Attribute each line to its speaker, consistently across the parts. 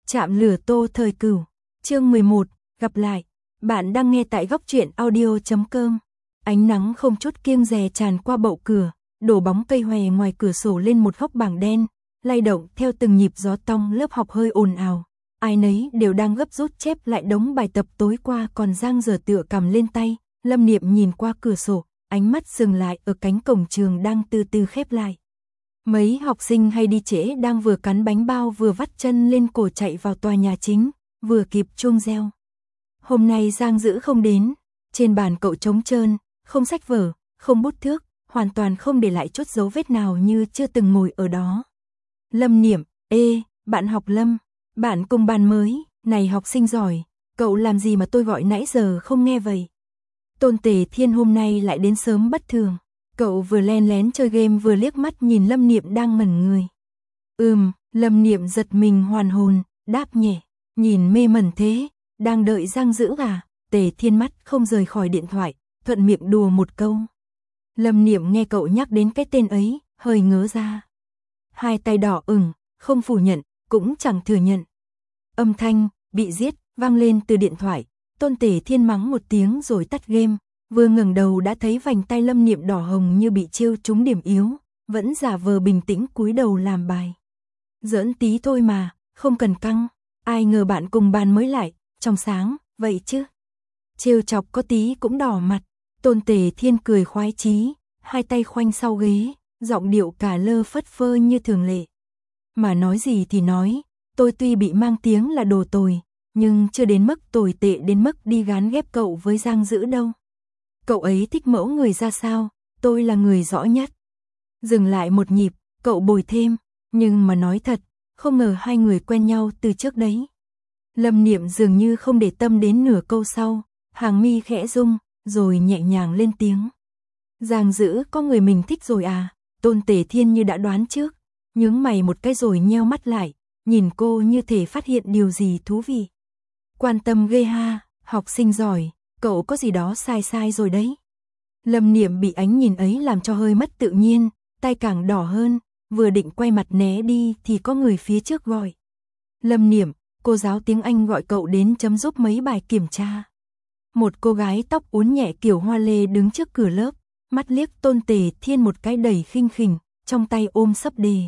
Speaker 1: Chạm lửa Tô Thời Cửu, chương 11, gặp lại. Bạn đang nghe tại góc truyện audio.com. Ánh nắng không chút kiêng dè tràn qua bậu cửa, đổ bóng cây hòe ngoài cửa sổ lên một góc bảng đen, lay động theo từng nhịp gió tong. Lớp học hơi ồn ào, ai nấy đều đang gấp rút chép lại đống bài tập tối qua còn dang dở tựa cầm lên tay. Lâm Niệm nhìn qua cửa sổ, ánh mắt dừng lại ở cánh cổng trường đang từ từ khép lại. Mấy học sinh hay đi trễ đang vừa cắn bánh bao vừa vắt chân lên cổ chạy vào tòa nhà chính, vừa kịp chuông reo. Hôm nay Giang Dữ không đến, trên bàn cậu trống trơn, không sách vở, không bút thước, hoàn toàn không để lại chút dấu vết nào như chưa từng ngồi ở đó. Lâm Niệm, ê, bạn học Lâm, bạn cùng bàn mới, này học sinh giỏi, cậu làm gì mà tôi gọi nãy giờ không nghe vậy? Tôn Tề Thiên hôm nay lại đến sớm bất thường. Cậu vừa len lén chơi game vừa liếc mắt nhìn Lâm Niệm đang ngẩn người. Lâm Niệm giật mình hoàn hồn, đáp nhẹ, nhìn mê mẩn thế, đang đợi Giang Dữ à? Tề Thiên mắt không rời khỏi điện thoại, thuận miệng đùa một câu. Lâm Niệm nghe cậu nhắc đến cái tên ấy, hơi ngớ ra. Hai tay đỏ ửng, không phủ nhận, cũng chẳng thừa nhận. Âm thanh, bị giết, vang lên từ điện thoại, Tôn Tề Thiên mắng một tiếng rồi tắt game. Vừa ngẩng đầu đã thấy vành tay Lâm Niệm đỏ hồng như bị chiêu trúng điểm yếu, vẫn giả vờ bình tĩnh cúi đầu làm bài. Giỡn tí thôi mà, không cần căng, ai ngờ bạn cùng bàn mới lại, trong sáng, vậy chứ. Trêu chọc có tí cũng đỏ mặt, Tôn Tề Thiên cười khoái chí, hai tay khoanh sau ghế, giọng điệu cả lơ phất phơ như thường lệ. Mà nói gì thì nói, tôi tuy bị mang tiếng là đồ tồi, nhưng chưa đến mức tồi tệ đến mức đi gán ghép cậu với Giang Dữ đâu. Cậu ấy thích mẫu người ra sao, tôi là người rõ nhất. Dừng lại một nhịp, cậu bồi thêm, nhưng mà nói thật, không ngờ hai người quen nhau từ trước đấy. Lâm Niệm dường như không để tâm đến nửa câu sau, hàng mi khẽ rung, rồi nhẹ nhàng lên tiếng. Giang Dữ có người mình thích rồi à? Tôn Tề Thiên như đã đoán trước, nhướng mày một cái rồi nheo mắt lại, nhìn cô như thể phát hiện điều gì thú vị. Quan tâm ghê ha, học sinh giỏi. Cậu có gì đó sai sai rồi đấy. Lâm Niệm bị ánh nhìn ấy làm cho hơi mất tự nhiên, tay càng đỏ hơn, vừa định quay mặt né đi thì có người phía trước gọi. Lâm Niệm, cô giáo tiếng Anh gọi cậu đến chấm giúp mấy bài kiểm tra. Một cô gái tóc uốn nhẹ kiểu hoa lê đứng trước cửa lớp, mắt liếc Tôn Tề Thiên một cái đầy khinh khỉnh, trong tay ôm sấp đề.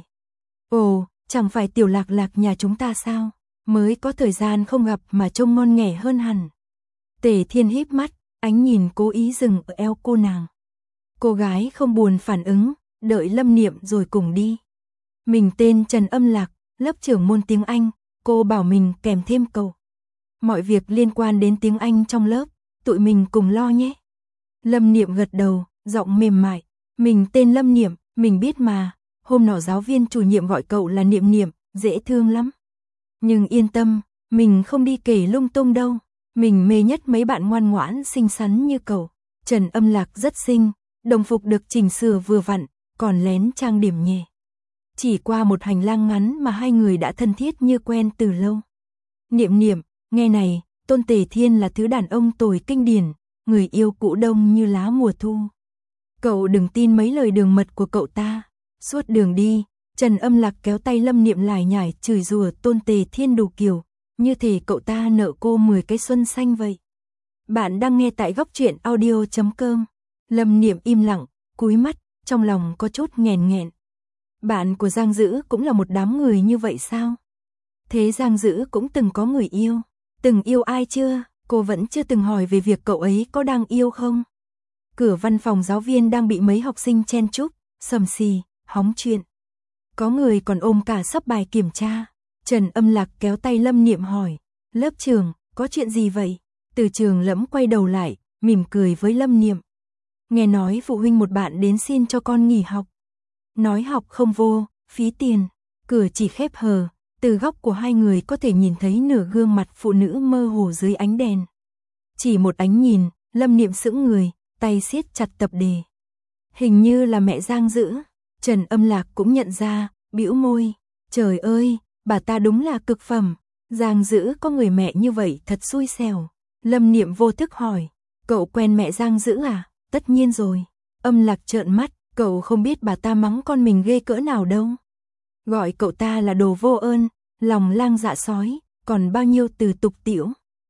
Speaker 1: Ồ, chẳng phải Tiểu Lạc Lạc nhà chúng ta sao? Mới có thời gian không gặp mà trông ngon nghẻ hơn hẳn. Tề Thiên híp mắt, ánh nhìn cố ý dừng ở eo cô nàng. Cô gái không buồn phản ứng, đợi Lâm Niệm rồi cùng đi. Mình tên Trần Âm Lạc, lớp trưởng môn tiếng Anh, cô bảo mình kèm thêm cậu. Mọi việc liên quan đến tiếng Anh trong lớp, tụi mình cùng lo nhé. Lâm Niệm gật đầu, giọng mềm mại. Mình tên Lâm Niệm, mình biết mà, hôm nọ giáo viên chủ nhiệm gọi cậu là Niệm Niệm, dễ thương lắm. Nhưng yên tâm, mình không đi kể lung tung đâu. Mình mê nhất mấy bạn ngoan ngoãn xinh xắn như cậu. Trần Âm Lạc rất xinh, đồng phục được chỉnh sửa vừa vặn, còn lén trang điểm nhẹ. Chỉ qua một hành lang ngắn mà hai người đã thân thiết như quen từ lâu. Niệm Niệm, nghe này, Tôn Tề Thiên là thứ đàn ông tồi kinh điển, người yêu cũ đông như lá mùa thu. Cậu đừng tin mấy lời đường mật của cậu ta. Suốt đường đi, Trần Âm Lạc kéo tay Lâm Niệm lải nhải chửi rủa Tôn Tề Thiên đủ kiểu. Như thể cậu ta nợ cô 10 cái xuân xanh vậy. Bạn đang nghe tại góc truyện audio.com. Lâm Niệm im lặng, cúi mắt, trong lòng có chút nghẹn nghẹn. Bạn của Giang Dữ cũng là một đám người như vậy sao? Thế Giang Dữ cũng từng có người yêu. Từng yêu ai chưa? Cô vẫn chưa từng hỏi về việc cậu ấy có đang yêu không? Cửa văn phòng giáo viên đang bị mấy học sinh chen chúc, sầm xì, hóng chuyện. Có người còn ôm cả sấp bài kiểm tra. Trần Âm Lạc kéo tay Lâm Niệm hỏi, lớp trưởng, có chuyện gì vậy? Từ Trường Lẫm quay đầu lại, mỉm cười với Lâm Niệm. Nghe nói phụ huynh một bạn đến xin cho con nghỉ học. Nói học không vô, phí tiền, cửa chỉ khép hờ, từ góc của hai người có thể nhìn thấy nửa gương mặt phụ nữ mơ hồ dưới ánh đèn. Chỉ một ánh nhìn, Lâm Niệm sững người, tay siết chặt tập đề. Hình như là mẹ Giang Dữ. Trần Âm Lạc cũng nhận ra, bĩu môi, trời ơi. Bà ta đúng là cực phẩm, Giang Dữ có người mẹ như vậy thật xui xẻo. Lâm Niệm vô thức hỏi, cậu quen mẹ Giang Dữ à? Tất nhiên rồi. Âm Lạc trợn mắt, cậu không biết bà ta mắng con mình ghê cỡ nào đâu. Gọi cậu ta là đồ vô ơn, lòng lang dạ sói, còn bao nhiêu từ tục tĩu.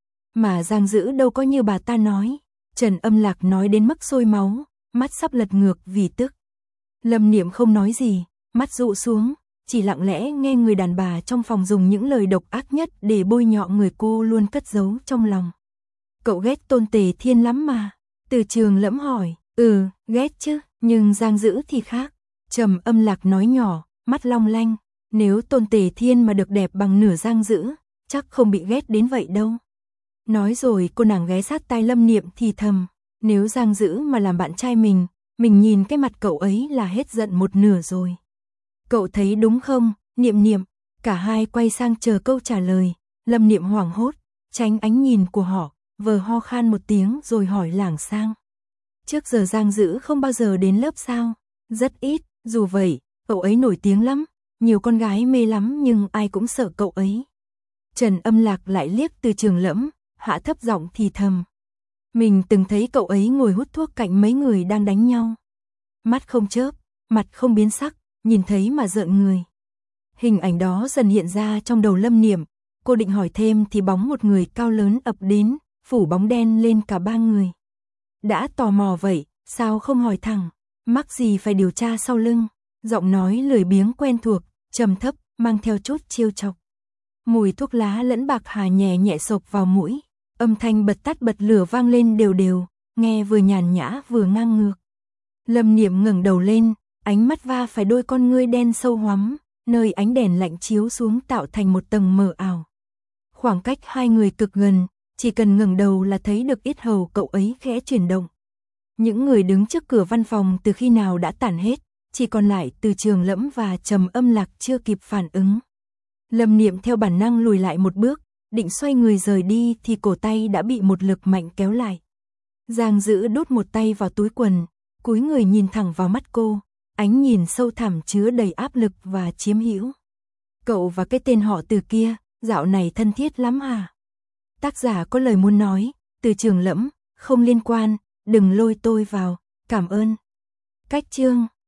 Speaker 1: Mà Giang Dữ đâu có như bà ta nói. Trần Âm Lạc nói đến mức sôi máu, mắt sắp lật ngược vì tức. Lâm Niệm không nói gì, mắt dụ xuống, chỉ lặng lẽ nghe người đàn bà trong phòng dùng những lời độc ác nhất để bôi nhọ người cô luôn cất giấu trong lòng. Cậu ghét Tôn Tề Thiên lắm mà. Từ Trường Lẫm hỏi. Ghét chứ, nhưng Giang Dữ thì khác. Trầm Âm Lạc nói nhỏ, mắt long lanh. Nếu Tôn Tề Thiên mà được đẹp bằng nửa Giang Dữ, chắc không bị ghét đến vậy đâu. Nói rồi cô nàng ghé sát tai Lâm Niệm thì thầm. Nếu Giang Dữ mà làm bạn trai mình nhìn cái mặt cậu ấy là hết giận một nửa rồi. Cậu thấy đúng không, Niệm Niệm? Cả hai quay sang chờ câu trả lời. Lâm Niệm hoảng hốt, tránh ánh nhìn của họ, vờ ho khan một tiếng rồi hỏi lảng sang. Trước giờ Giang Dữ không bao giờ đến lớp sao? Rất ít, dù vậy, cậu ấy nổi tiếng lắm, nhiều con gái mê lắm nhưng ai cũng sợ cậu ấy. Trần Âm Lạc lại liếc Từ Trường Lẫm, hạ thấp giọng thì thầm. Mình từng thấy cậu ấy ngồi hút thuốc cạnh mấy người đang đánh nhau. Mắt không chớp, mặt không biến sắc, nhìn thấy mà rợn người. Hình ảnh đó dần hiện ra trong đầu Lâm Niệm, cô định hỏi thêm thì bóng một người cao lớn ập đến, phủ bóng đen lên cả ba người. Đã tò mò vậy, sao không hỏi thẳng, mắc gì phải điều tra sau lưng, giọng nói lười biếng quen thuộc, trầm thấp, mang theo chút trêu chọc. Mùi thuốc lá lẫn bạc hà nhẹ nhẹ xộc vào mũi, âm thanh bật tắt bật lửa vang lên đều đều, nghe vừa nhàn nhã vừa ngang ngược. Lâm Niệm ngẩng đầu lên, ánh mắt va phải đôi con ngươi đen sâu hoắm, nơi ánh đèn lạnh chiếu xuống tạo thành một tầng mờ ảo. Khoảng cách hai người cực gần, chỉ cần ngẩng đầu là thấy được yết hầu cậu ấy khẽ chuyển động. Những người đứng trước cửa văn phòng từ khi nào đã tản hết, chỉ còn lại Từ Trường Lẫm và Trầm Âm Lạc chưa kịp phản ứng. Lâm Niệm theo bản năng lùi lại một bước, định xoay người rời đi thì cổ tay đã bị một lực mạnh kéo lại. Giang Dữ đút một tay vào túi quần, cúi người nhìn thẳng vào mắt cô, ánh nhìn sâu thẳm chứa đầy áp lực và chiếm hữu. Cậu và cái tên họ Từ kia, dạo này thân thiết lắm à? Tác giả có lời muốn nói, Từ Trường Lẫm, không liên quan, đừng lôi tôi vào, cảm ơn. Cách chương